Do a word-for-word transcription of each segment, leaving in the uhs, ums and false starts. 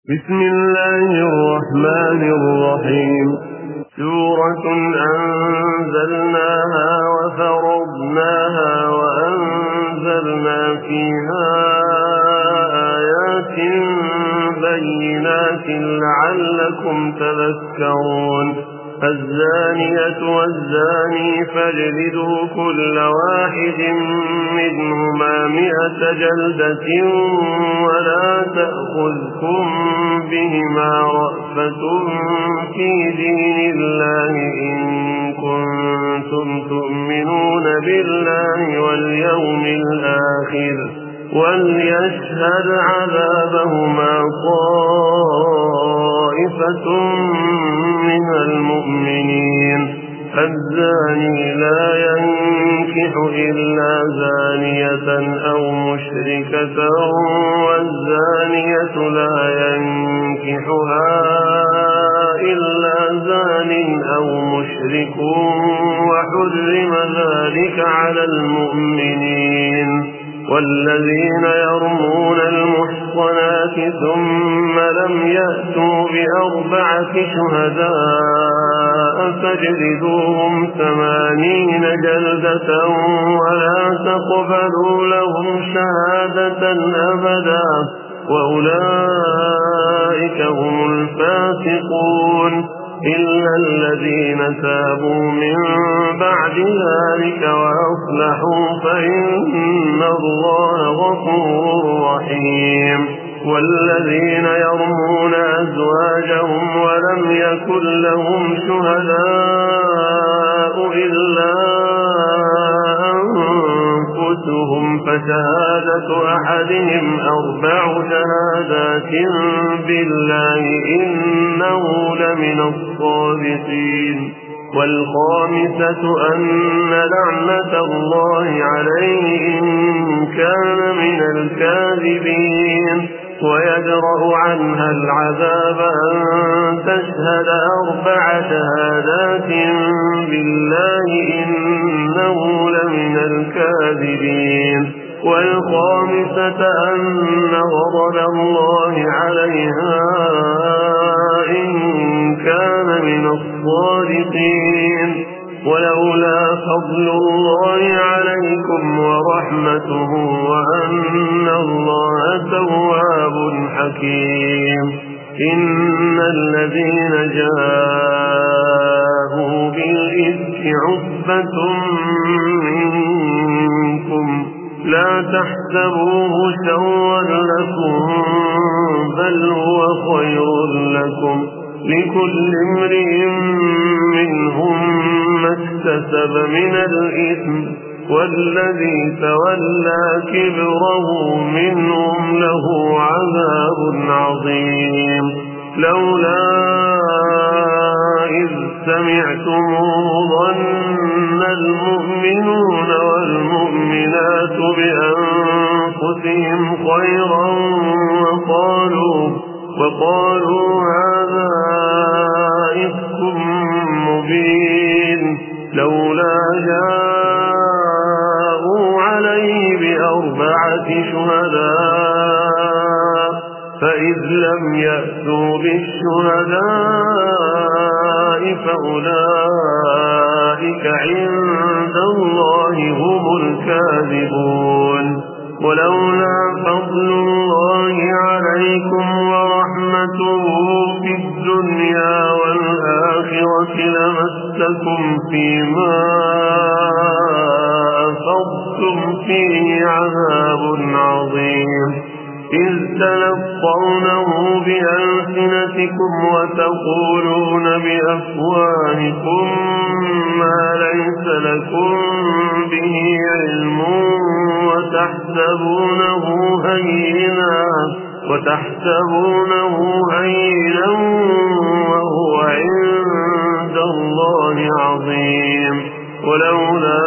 بسم الله الرحمن الرحيم. سورة أنزلناها وفرضناها وأنزلنا فيها آيات بينات لعلكم تذكرون. الزانية والزاني فاجلدوا كل واحد منهما مئة جلدة ولا تأخذكم بهما رأفة في دين الله إن كنتم تؤمنون بالله واليوم الآخر وليشهد عذابهما طائفة من المؤمنين. الزاني لا ينكح إلا زانية أو مشركة والزانية لا ينكحها إلا زان أو مشرك وحرم ذلك على المؤمنين. والذين يرمون المحصنات ثم لم يأتوا بأربعة شهداء فاجلدوهم ثمانين جلدة ولا تقبلوا لهم شهادة أبدا وأولئك هم الفاسقون إلا الذين تابوا من بعد ذلك وأصلحوا فإن الله غفور رحيم. والذين يرمون أزواجهم ولم يكن لهم شهداء إلا أنفسهم فشهادة أحدهم أربع شهادات بالله إنه لمن الصادقين. والخامسة أن لعنة الله عليه إن كان من الكاذبين ويدرأ عنها العذاب أن تشهد أربع شهادات بالله إنه لمن الكاذبين. والخامسة أن غضب الله عليها إن كان من الصادقين. ولولا فضل الله عليكم ورحمته وأن الله تواب حكيم. إن الذين جاءوا بالإفك عصبة منكم لا تحسبوه شرا لكم بل هو خير لكم لكل امرئ منهم ما اكتسب من الإثم والذي تولى كبره منهم له عذاب عظيم. لولا إذ سمعتموه ظن المؤمنون والمؤمنات بأنفسهم خيرا وقالوا وقالوا هذا إفك مبين. لولا جاءوا عليه بأربعة شهداء فإذ لم يأتوا بالشهداء فأولئك عند الله هم الكاذبون. ولولا فضل الله عليكم ورحمته في الدنيا والآخرة لمسكم فيما أفضتم فيه عذاب عظيم إذ تلقونه بألسنتكم وتقولون بأفواهكم ما ليس لكم به علم وتحسبونه هينا وتحسبونه هينا وهو عند الله عظيم. ولولا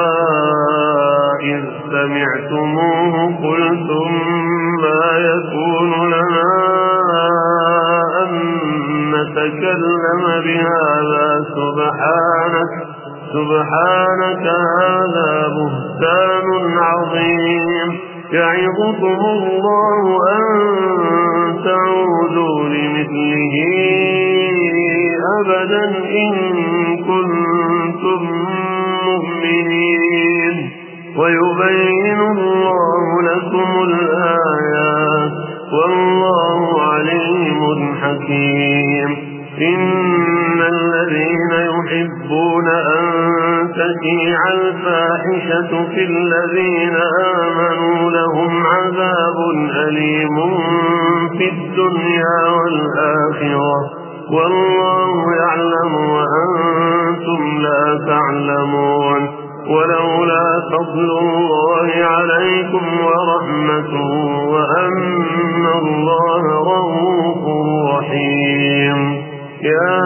إذ سمعتموه قلتم ما يكون لنا أن نتكلم بهذا سبحانك سبحانك هذا بهتان عظيم. يعظكم الله أن تعودوا تعودوا لمثله أبدا إن كنتم مؤمنين ويبين الله لكم الآيات والله عليم حكيم. إن الذين يحبون أن تشيع الفاحشة في الذين آمنوا لهم عذاب أليم في الدنيا والآخرة والله يعلم وأنتم لا تعلمون. ولولا فضل الله عليكم ورحمته وأن الله رؤوف رحيم. يا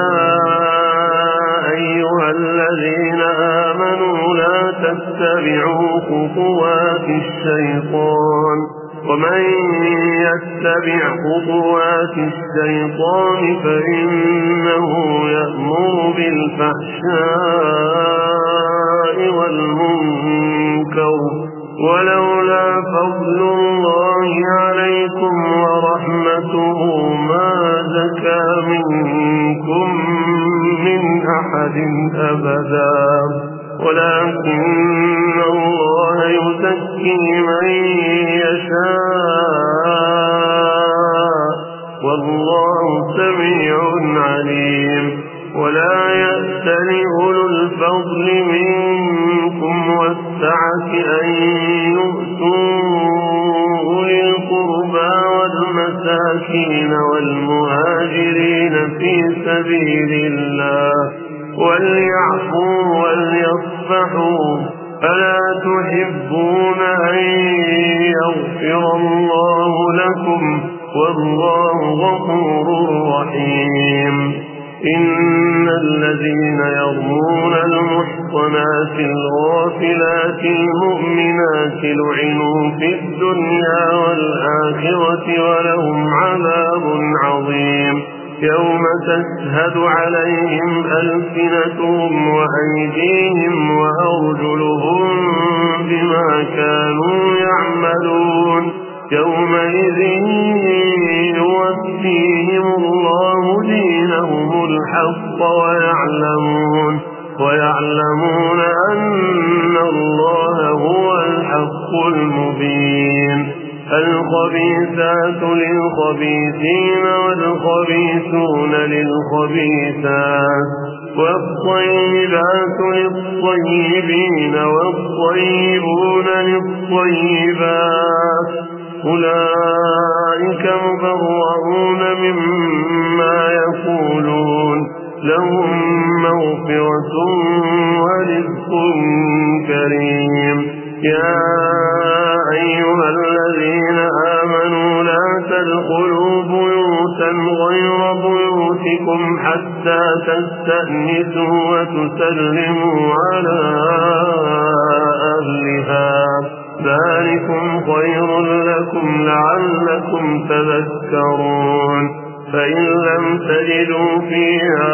أيها الذين آمنوا لا تتبعوا خطوات الشيطان ومن يتبع خطوات الشيطان فإنه يأمر بالفحشاء والمنكر ولولا فضل الله عليكم ورحمته ما زكى منكم من أحد أبدا ولكن الله يزكي من يشاء والله سميع عليم. ولا يأتل أولو الفضل منكم والسعة أن يؤتوا أولي القربى والمساكين والمهاجرين في سبيل الله وليعفوا وليصفحوا ألا تحبون أن يغفر الله لكم والله غفور رحيم. إن الذين يرمون المحصنات الغافلات المؤمنات لعنوا في الدنيا والآخرة ولهم عذاب عظيم. يوم تشهد عليهم ألسنتهم وأيديهم وأرجلهم بما كانوا يعملون يومئذ يوفيهم الله دينهم الحق ويعلمون ويعلمون أن الله هو الحق المبين. الخبيثات للخبيثين والخبيثون للخبيثات والطيبات للطيبين والطيبون للطيبات أولئك مبرؤون مما يقولون لهم مغفرة ورزق كريم. يا أيها الذين آمنوا لا تدخلوا بيوتا غير بيوتكم حتى تستأنسوا وتسلموا على أهلها ذلكم خير لكم لعلكم تذكرون. فإن لم تجدوا فيها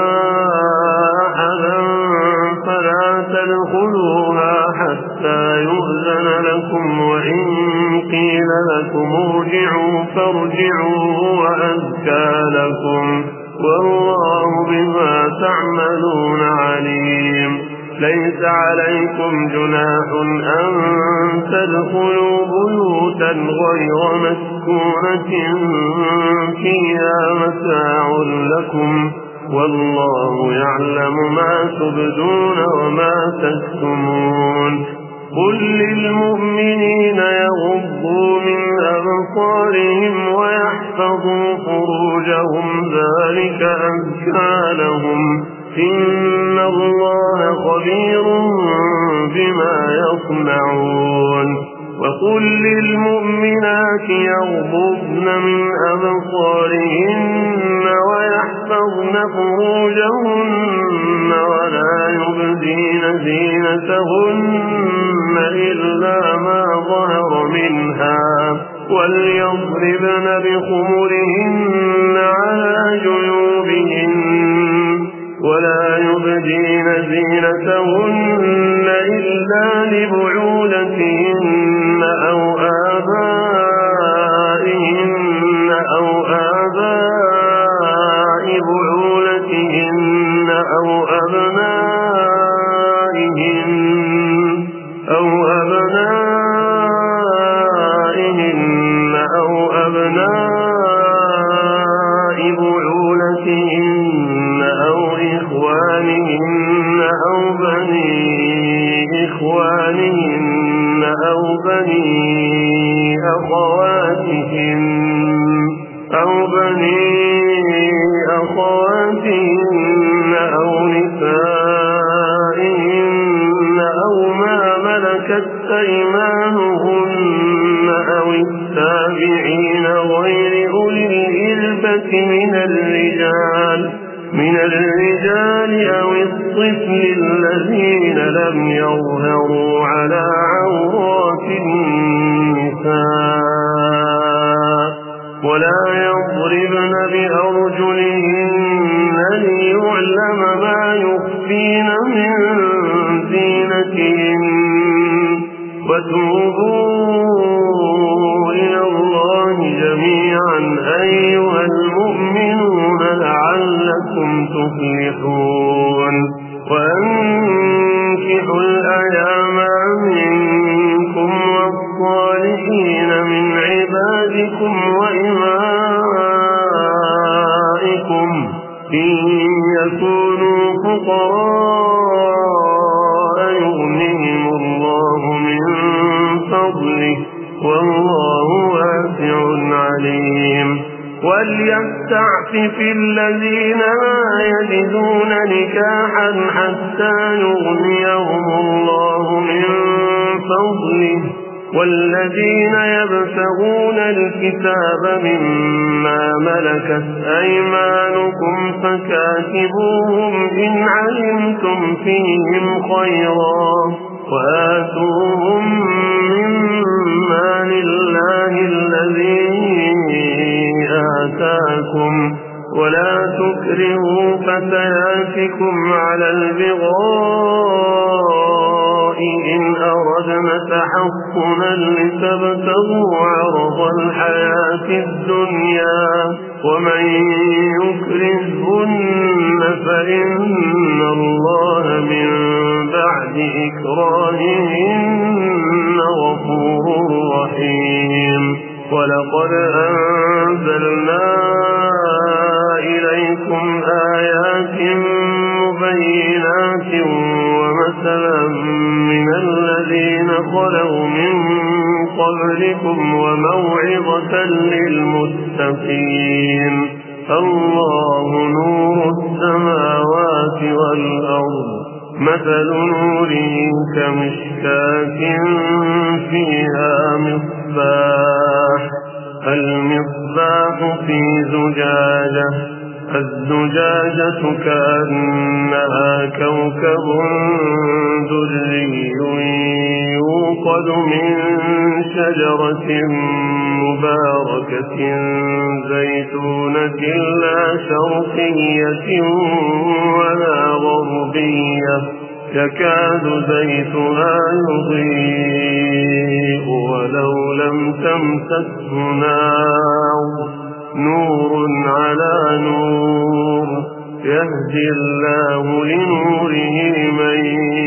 أحدا فلا تدخلوها حتى يؤذن لكم وإن قيل لكم ارجعوا فارجعوا وأزكى لكم والله بما تعملون عليم. ليس عليكم جناح أن تدخلوا بيوتا غير مسكونة فيها متاع لكم والله يعلم ما تبدون وما تكتمون. قل للمؤمنين يغضوا من أبصارهم ويحفظوا فروجهم ذلك أزكى لهم إن الله خبير بما يصنعون. وقل للمؤمنات يغضضن من أبصارهن ويحفظن فروجهن ولا يبدين زينتهن إلا ما ظهر منها وليضربن بخمرهن على جيوبهن ولا يبدين زينتهن إلا لبعولتهن أو آبائهن أو آباء بني أخواتهن أو نسائهن أو ما ملكت أيمانهن أو التابعين غير أولي الإربة من الرجال من الرجال أو الطفل الذين لم يظهروا على عورات النساء ولا يضربن بأرجلهن ليعلم ما يخفين من زينتهن وتوبوا إلى الله جميعا أيها المؤمنون لعلكم تفلحون وأنكحوا الأيام منكم والصالحين من عبادكم وإمائكم إن يكونوا فقراء يغنيهم الله من فضله والله واسع عليم وليستعفف الذين لا يجدون نكاحا حتى يغنيهم الله من فضله والذين يبتغون الكتاب مما ملكت أيمانكم فكاتبوهم إن علمتم فيهم خيرا وآتوهم مما لله الذي آتاكم ولا تكرهوا فتياتكم على البغاء إن أردنا تحصنا لتبتغوا عرض الحياة الدنيا ومن يكرهن فإن الله من بعد إكراههن غفور رحيم ولقد أنزلنا إليكم آيات مبينات ومثلا من الذين خلوا من قبلكم وموعظة للمتقين الله نور السماوات والأرض مثل نوره كمشكاة فيها مصباح المصباح في زجاجة الزجاجة كأنها كوكب دري يوقد من شجرة مباركة زيتونة لا شرقية ولا غربية يكاد زيتها يضيء ولو لم تمسسه نار نور على نور يهدي الله لنوره من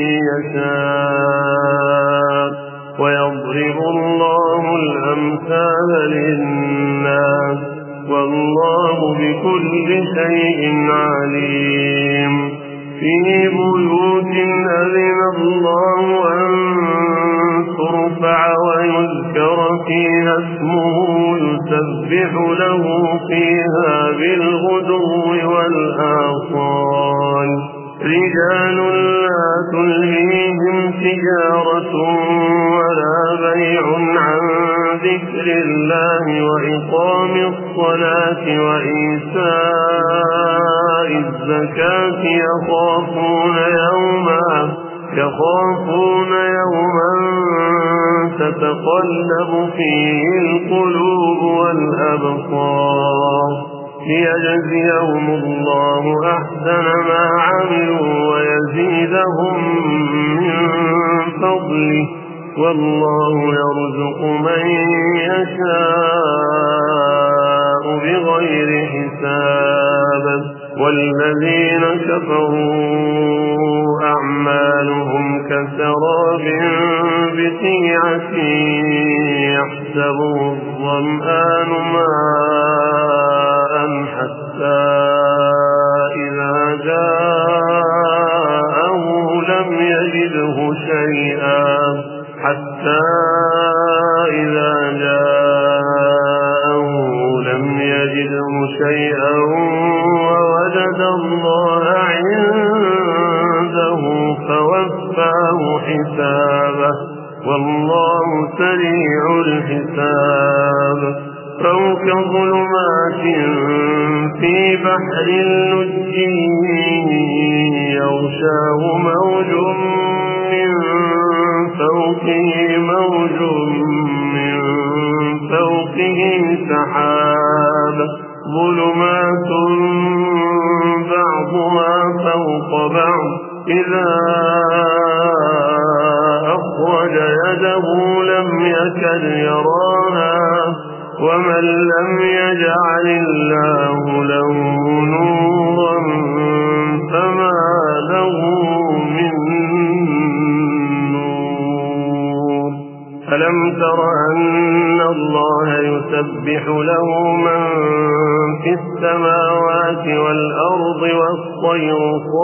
يشاء ويضرب الله الأمثال للناس والله بكل شيء عليم في بيوت أذن الله أن ترفع ويذكر فيها اسمه يسبح له فيها بالغدو والآصال رجال لا تلهيهم تجارة ولا بيع عن ذكر الله وإقام الصلاة وإيتاء الزكاة يخافون يوما يخافون يوما تتقلب فيه القلوب والأبصار ليجزيهم الله أحسن ما عملوا ويزيدهم من فضله والله يرزق من يشاء بغير حساب والذين كفروا أعمالهم كسراب بقيعة يحسبه الظمآن ماء حتى إذا جاءه لم يجده شيئا حتى إذا جاءه لم يجده شيئا ووجد الله عنده فوفاه حسابه والله سريع الحساب. فوق ظلمات في بحر اللج يغشاه موج من فوقه موج من فوقه سحاب ظلمات بعضها فوق بعض إذا أخرج يده لم يكد يراها ومن لم يجعل الله له نورا فما له من نور. ألم تر أن الله يسبح له من في السماوات والأرض والطير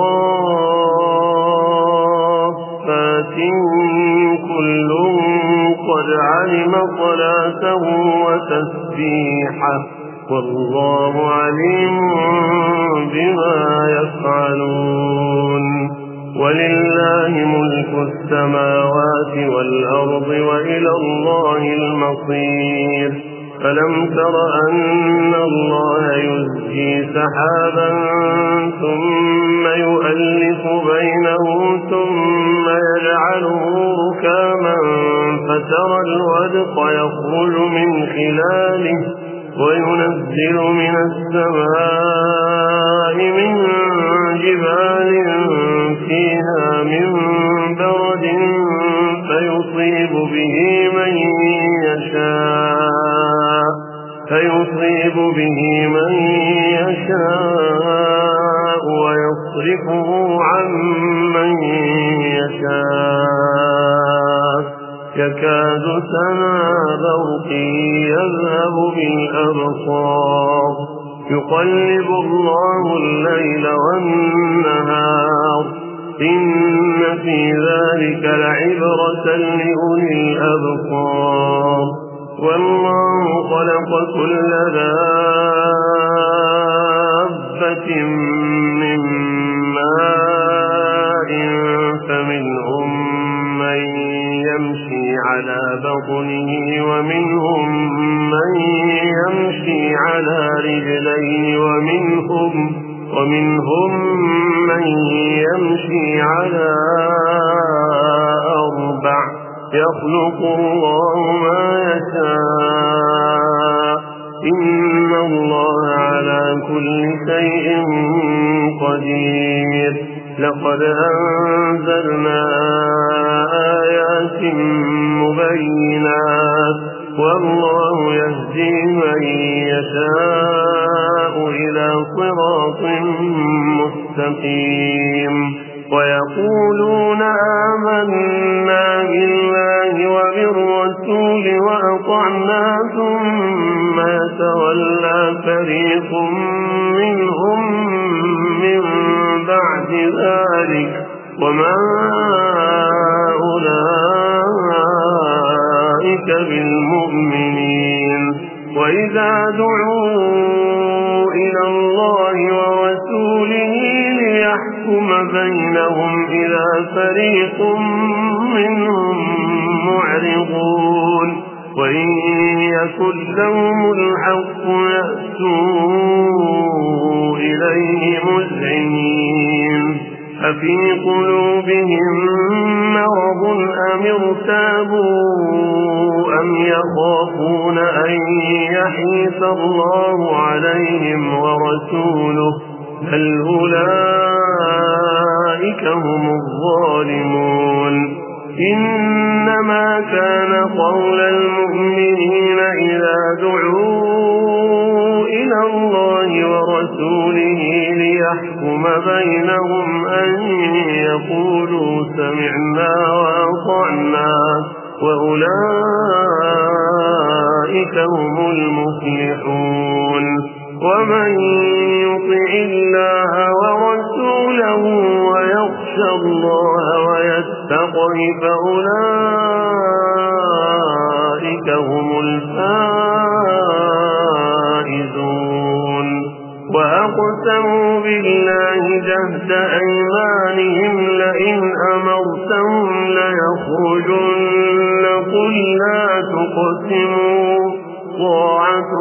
صافات كل قد علم صلاته وتسبيحه والله عليم بما يفعلون. ولله ملك السماوات والأرض وإلى الله المصير. فلم تر أن الله يزجي سحابا ثم يؤلف بينه ثم يجعله ركاما فترى الودق يخرج من خلاله وينزل من السماء من جبال فيها من برد فيصيب به من يشاء فيصيب به من يشاء ويصرفه عن من يشاء يكاد سنا برقه يذهب بالأبصار يقلب الله الليل والنهار إن في ذلك لعبرة لأولي الأبصار. والله خلق كل دابة من ماء فمنهم من يمشي على بطنه ومنهم من يمشي على رجلين ومنهم ومنهم من يمشي على أربع يخلق الله ما يشاء إن الله على كل شيء قدير. لقد أنزلنا آيات مبينات والله يهدي من يشاء إلى صراط مستقيم. ويقولون آمنا بالله وبالرسول وأطعنا ثم يتولى فريق منهم من بعد ذلك وما أولئك بالمؤمنين. وإذا دعوا إلى الله ورسوله ليحكم بينهم إذا فريق منهم معرضون وإن يكن لهم الحق يأتوا إليه مذعنين. أفي قلوبهم مرض أم ارتابوا أم يخافون أن يحيف الله عليهم ورسوله بل أولئك هم الظالمون. إنما كان قول المؤمنين إذا دعوا إلى الله ورسوله ليحكم بينهم أن يقولوا سمعنا وأطعنا وأولئك هم المفلحون. ومن يطع الله ورسوله ويخشى الله ويتقه فأولئك هم الفائزون. وأقسموا بالله جهد أيمانهم لئن أمرتهم ليخرجن قل لا تقسموا طاعة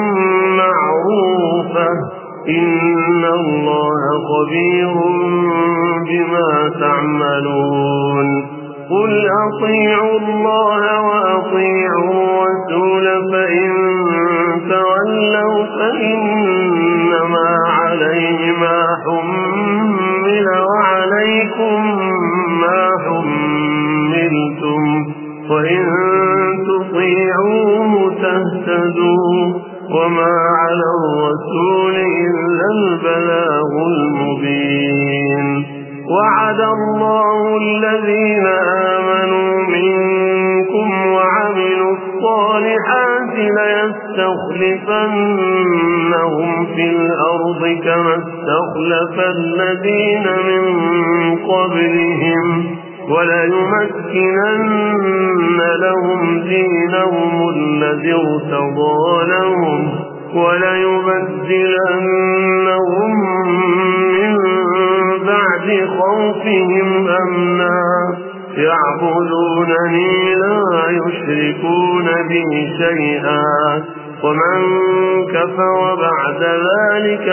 معروفة إن الله خبير بما تعملون قل أطيعوا الله وأطيعوا الرسول فإن تولوا فإنما عليه ما حمل وعليكم ما حملتم وإن تطيعوه تهتدوا وما على الرسول إلا البلاغ المبين وعد الله الذين آمنوا منكم وعملوا الصالحات ليستخلفنهم في الأرض كما استخلف الذين من قبلهم وليمكنن لهم دينهم الذي ارتضى لهم وليبدلنهم من بعد خوفهم أمنا يعبدونني لا يشركون بي شيئا ومن كفر بعد ذلك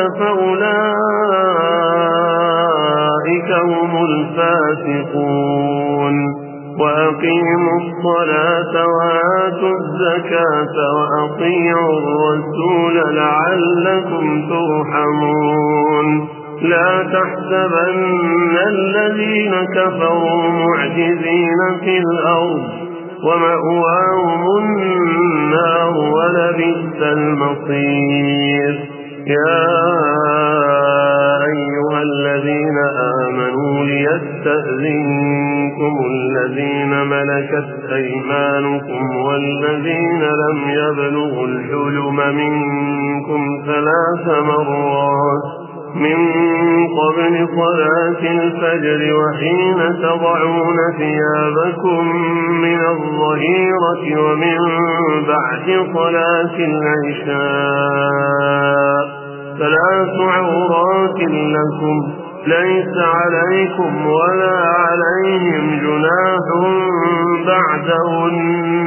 فأولئك هم الفاسقون وأقيموا الصلاة وآتوا الزكاة وأطيعوا الرسول لعلكم ترحمون لا تحسبن الذين كفروا معجزين في الأرض ومأواهم النار ولبئس المصير يا أيها الذين آمنوا ليستأذنكم الذين ملكت أيمانكم والذين لم يبلغوا الحلم منكم ثلاث مرات من قبل صلاة الفجر وحين تضعون ثيابكم من الظهيرة ومن بعد صلاة العشاء ثلاث عورات لكم ليس عليكم ولا عليهم جناح بعدهن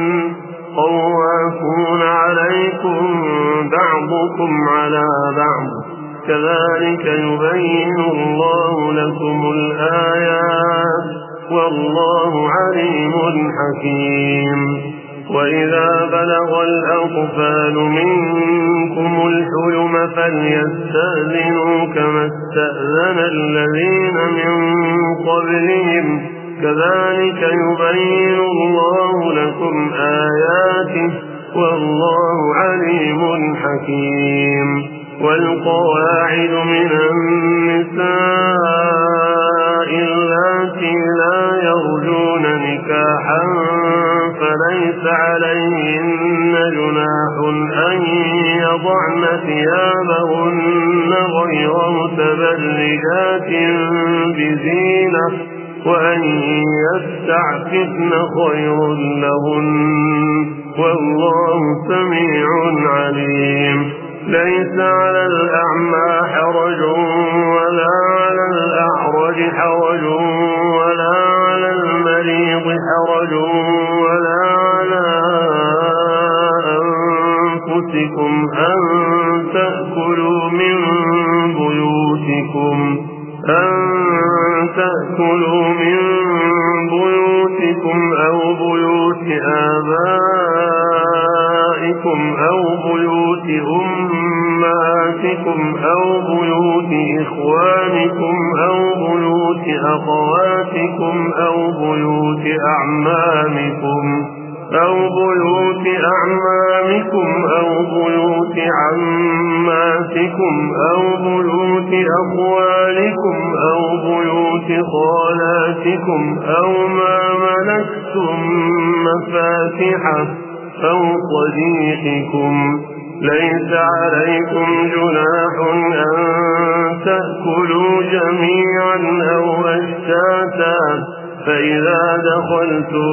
طوافون عليكم بعضكم على بعض كذلك يبين الله لكم الآيات والله عليم حكيم وإذا بلغ الأطفال منكم الحلم فليستأذنوا كما استأذن الذين من قبلهم كذلك يبين الله لكم آياته والله عليم حكيم والقواعد من النساء اللاتي لا يرجون نكاحا فليس عليهن جناح أن يضعن ثيابهن غير متبرجات بزينة وأن يستعففن خير لهن والله سميع عليم ليس على الأعمى حرج ولا على الأعرج حرج ولا على المريض حرج ولا على أنفسكم أن تأكلوا من بيوتكم أن تأكلوا من بيوتكم أو بيوت آبائكم أو بيوت أمهاتكم أو بيوت إخوانكم أو بيوت أخواتكم أو بيوت أعمامكم أو بيوت أعمامكم أو بيوت عماتكم أو بيوت أخوالكم أو بيوت خالاتكم أو ما ملكتم مفاتحه أو صديقكم ليس عليكم جناح أن تأكلوا جميعا أو أشتاتا فإذا دخلتم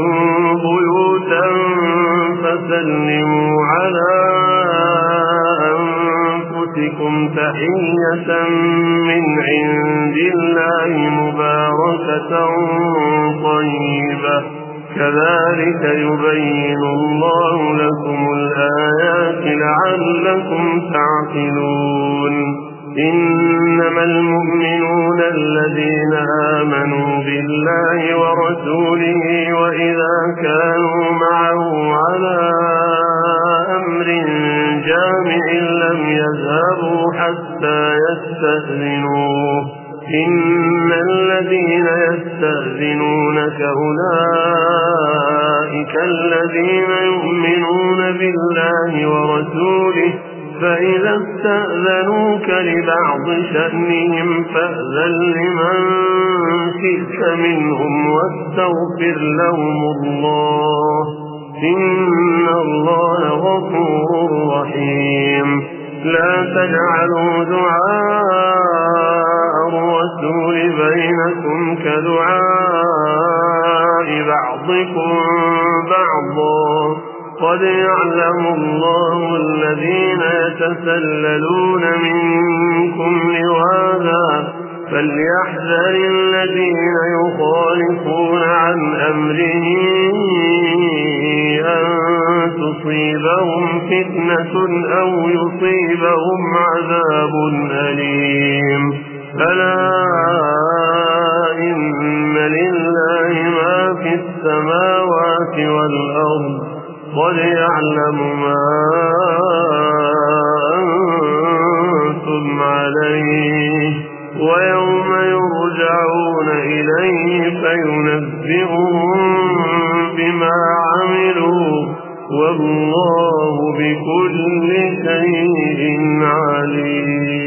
بيوتا فسلموا على بيوتكم تحية من عند الله مباركة طيبة كذلك يبين الله لكم الآيات لعلكم تعقلون إنما المؤمنون الذين آمنوا بالله ورسوله وإذا كانوا معه على أمر جامع لم يذهبوا حتى يستأذنوه إن الذين يستأذنونك أولئك الذين يؤمنون بالله ورسوله فإذا استأذنوك لبعض شأنهم فأذن لمن شئت منهم واستغفر لهم الله إن الله غفور رحيم لا تجعلوا دعاء الرسول بينكم كدعاء بعضكم بعضا قد يعلم الله الذين يتسللون منكم لواذا فليحذر الذين يخالفون عن أمره أن تصيبهم فتنة أو يصيبهم عذاب أليم ألا إن لله ما في السماوات والأرض قد يعلم ما أنتم عليه ويوم يرجعون إليه فينبئهم بما عملوا والله بكل شيء عليم.